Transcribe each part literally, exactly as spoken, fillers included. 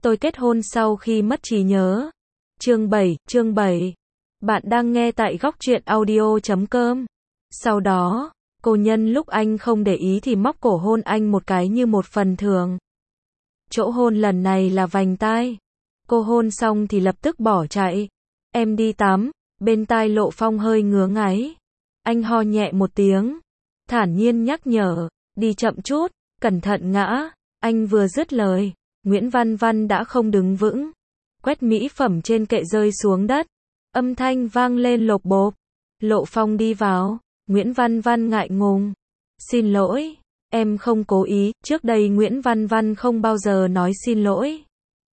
Tôi kết hôn sau khi mất trí nhớ. Chương bảy, chương bảy. Bạn đang nghe tại góc truyện audio chấm com. Sau đó, cô nhân lúc anh không để ý thì móc cổ hôn anh một cái như một phần thưởng. Chỗ hôn lần này là vành tai. Cô hôn xong thì lập tức bỏ chạy. Em đi tắm, bên tai Lộ Phong hơi ngứa ngáy. Anh ho nhẹ một tiếng, thản nhiên nhắc nhở, đi chậm chút, cẩn thận ngã. Anh vừa dứt lời, Nguyễn Văn Văn đã không đứng vững. Quét mỹ phẩm trên kệ rơi xuống đất. Âm thanh vang lên lộp bộp. Lộ Phong đi vào. Nguyễn Văn Văn ngại ngùng. Xin lỗi, em không cố ý. Trước đây Nguyễn Văn Văn không bao giờ nói xin lỗi.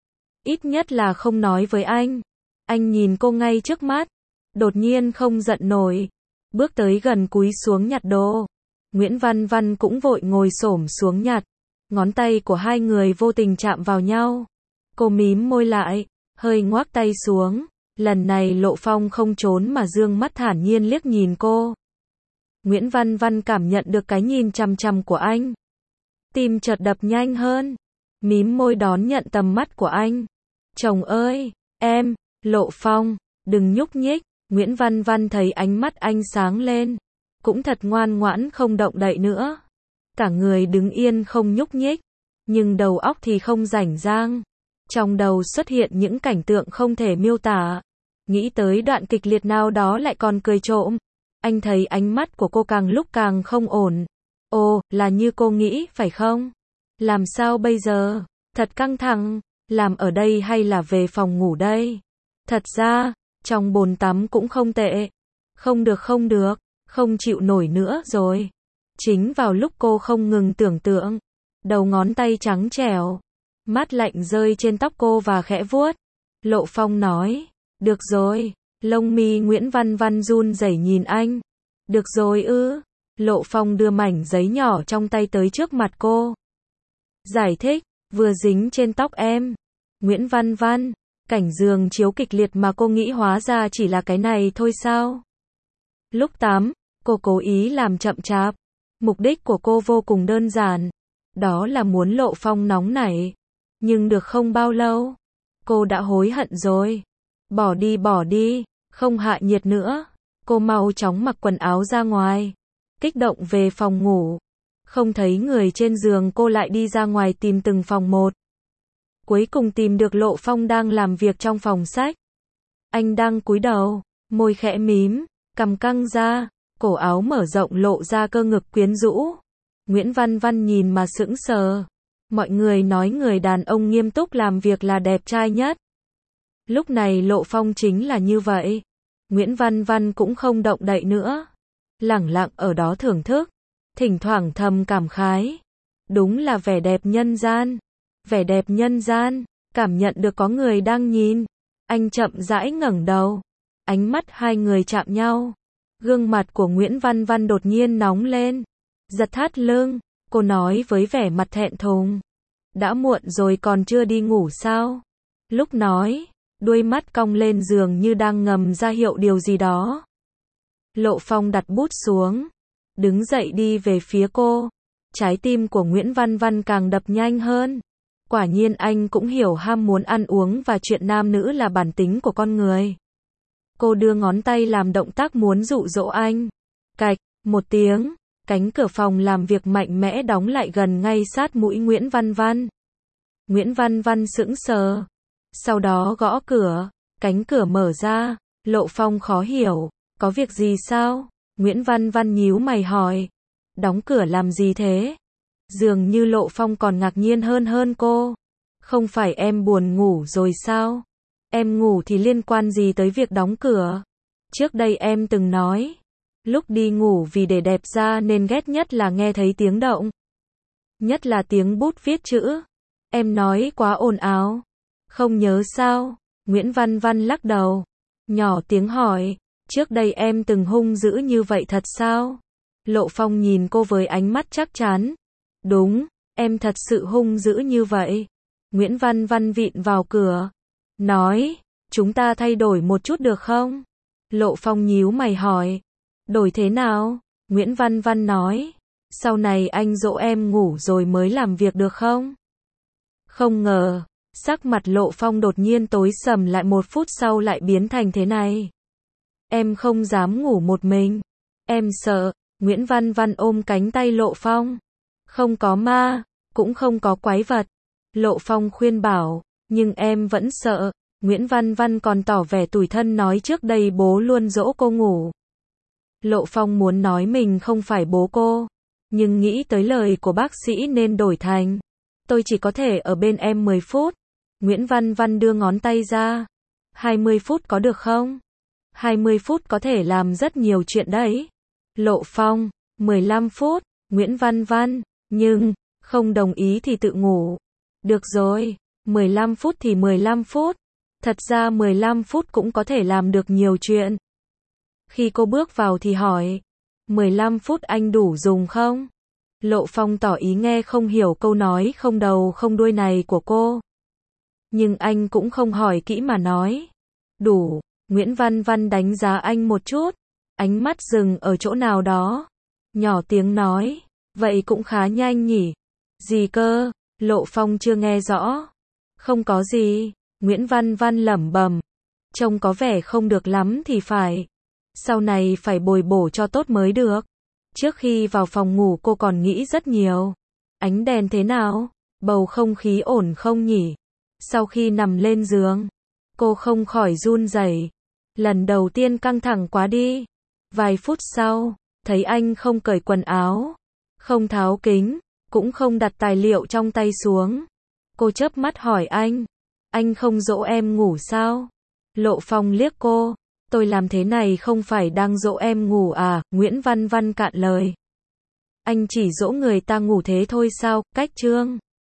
Ít nhất là không nói với anh. Anh nhìn cô ngay trước mắt. Đột nhiên không giận nổi. Bước tới gần cúi xuống nhặt đồ. Nguyễn Văn Văn cũng vội ngồi xổm xuống nhặt. Ngón tay của hai người vô tình chạm vào nhau. Cô mím môi lại, hơi ngoác tay xuống. Lần này Lộ Phong không trốn mà dương mắt thản nhiên liếc nhìn cô. Nguyễn Văn Văn cảm nhận được cái nhìn chằm chằm của anh. Tim chợt đập nhanh hơn. Mím môi đón nhận tầm mắt của anh. Chồng ơi, em, Lộ Phong, đừng nhúc nhích. Nguyễn Văn Văn thấy ánh mắt anh sáng lên. Cũng thật ngoan ngoãn không động đậy nữa. Cả người đứng yên không nhúc nhích. Nhưng đầu óc thì không rảnh rang. Trong đầu xuất hiện những cảnh tượng không thể miêu tả. Nghĩ tới đoạn kịch liệt nào đó lại còn cười trộm. Anh thấy ánh mắt của cô càng lúc càng không ổn. Ồ, là như cô nghĩ, phải không? Làm sao bây giờ? Thật căng thẳng. Làm ở đây hay là về phòng ngủ đây? Thật ra, trong bồn tắm cũng không tệ. Không được không được, không chịu nổi nữa rồi. Chính vào lúc cô không ngừng tưởng tượng. Đầu ngón tay trắng trẻo. Mát lạnh rơi trên tóc cô và khẽ vuốt. Lộ Phong nói. Được rồi. Lông mi Nguyễn Văn Văn run rẩy nhìn anh. Được rồi ư. Lộ Phong đưa mảnh giấy nhỏ trong tay tới trước mặt cô. Giải thích. Vừa dính trên tóc em. Nguyễn Văn Văn. Cảnh giường chiếu kịch liệt mà cô nghĩ hóa ra chỉ là cái này thôi sao? Lúc tắm, cô cố ý làm chậm chạp. Mục đích của cô vô cùng đơn giản. Đó là muốn Lộ Phong nóng nảy. Nhưng được không bao lâu, cô đã hối hận rồi. Bỏ đi bỏ đi, không hạ nhiệt nữa. Cô mau chóng mặc quần áo ra ngoài. Kích động về phòng ngủ. Không thấy người trên giường, cô lại đi ra ngoài tìm từng phòng một. Cuối cùng tìm được Lộ Phong đang làm việc trong phòng sách. Anh đang cúi đầu, môi khẽ mím, cằm căng ra, cổ áo mở rộng lộ ra cơ ngực quyến rũ. Nguyễn Văn Văn nhìn mà sững sờ. Mọi người nói người đàn ông nghiêm túc làm việc là đẹp trai nhất. Lúc này Lộ Phong chính là như vậy. Nguyễn Văn Văn cũng không động đậy nữa. Lẳng lặng ở đó thưởng thức. Thỉnh thoảng thầm cảm khái. Đúng là vẻ đẹp nhân gian. Vẻ đẹp nhân gian. Cảm nhận được có người đang nhìn. Anh chậm rãi ngẩng đầu. Ánh mắt hai người chạm nhau. Gương mặt của Nguyễn Văn Văn đột nhiên nóng lên. Giật thắt lưng. Cô nói với vẻ mặt thẹn thùng. Đã muộn rồi còn chưa đi ngủ sao? Lúc nói, đuôi mắt cong lên giường như đang ngầm ra hiệu điều gì đó. Lộ Phong đặt bút xuống. Đứng dậy đi về phía cô. Trái tim của Nguyễn Văn Văn càng đập nhanh hơn. Quả nhiên anh cũng hiểu ham muốn ăn uống và chuyện nam nữ là bản tính của con người. Cô đưa ngón tay làm động tác muốn dụ dỗ anh. Cạch, một tiếng. Cánh cửa phòng làm việc mạnh mẽ đóng lại gần ngay sát mũi Nguyễn Văn Văn. Nguyễn Văn Văn sững sờ. Sau đó gõ cửa. Cánh cửa mở ra. Lộ Phong khó hiểu. Có việc gì sao? Nguyễn Văn Văn nhíu mày hỏi. Đóng cửa làm gì thế? Dường như Lộ Phong còn ngạc nhiên hơn hơn cô. Không phải em buồn ngủ rồi sao? Em ngủ thì liên quan gì tới việc đóng cửa? Trước đây em từng nói. Lúc đi ngủ vì để đẹp da nên ghét nhất là nghe thấy tiếng động. Nhất là tiếng bút viết chữ. Em nói quá ồn ào. Không nhớ sao? Nguyễn Văn Văn lắc đầu. Nhỏ tiếng hỏi. Trước đây em từng hung dữ như vậy thật sao? Lộ Phong nhìn cô với ánh mắt chắc chắn. Đúng, em thật sự hung dữ như vậy. Nguyễn Văn Văn vịn vào cửa. Nói, chúng ta thay đổi một chút được không? Lộ Phong nhíu mày hỏi. Đổi thế nào? Nguyễn Văn Văn nói. Sau này anh dỗ em ngủ rồi mới làm việc được không? Không ngờ, Sắc mặt Lộ Phong đột nhiên tối sầm lại, một phút sau lại biến thành thế này. Em không dám ngủ một mình. Em sợ. Nguyễn Văn Văn ôm cánh tay Lộ Phong. Không có ma, cũng không có quái vật. Lộ Phong khuyên bảo, nhưng em vẫn sợ. Nguyễn Văn Văn còn tỏ vẻ tủi thân nói trước đây bố luôn dỗ cô ngủ. Lộ Phong muốn nói mình không phải bố cô, nhưng nghĩ tới lời của bác sĩ nên đổi thành, tôi chỉ có thể ở bên em mười phút. Nguyễn Văn Văn đưa ngón tay ra. hai mươi phút có được không? hai mươi phút có thể làm rất nhiều chuyện đấy. Lộ Phong, mười lăm phút. Nguyễn Văn Văn, nhưng, không đồng ý thì tự ngủ. Được rồi, mười lăm phút thì mười lăm phút. Thật ra mười lăm phút cũng có thể làm được nhiều chuyện. Khi cô bước vào thì hỏi, mười lăm phút anh đủ dùng không? Lộ Phong tỏ ý nghe không hiểu câu nói không đầu không đuôi này của cô. Nhưng anh cũng không hỏi kỹ mà nói, đủ. Nguyễn Văn Văn đánh giá anh một chút, ánh mắt dừng ở chỗ nào đó. Nhỏ tiếng nói, vậy cũng khá nhanh nhỉ? Gì cơ? Lộ Phong chưa nghe rõ. Không có gì. Nguyễn Văn Văn lẩm bẩm, trông có vẻ không được lắm thì phải. Sau này phải bồi bổ cho tốt mới được. Trước khi vào phòng ngủ cô còn nghĩ rất nhiều. Ánh đèn thế nào? Bầu không khí ổn không nhỉ? Sau khi nằm lên giường, cô không khỏi run rẩy. Lần đầu tiên căng thẳng quá đi. Vài phút sau, thấy anh không cởi quần áo, không tháo kính, cũng không đặt tài liệu trong tay xuống. Cô chớp mắt hỏi anh, anh không dỗ em ngủ sao? Lộ Phong liếc cô, tôi làm thế này không phải đang dỗ em ngủ à? Nguyễn Văn Văn cạn lời. Anh chỉ dỗ người ta ngủ thế thôi sao? Cách chương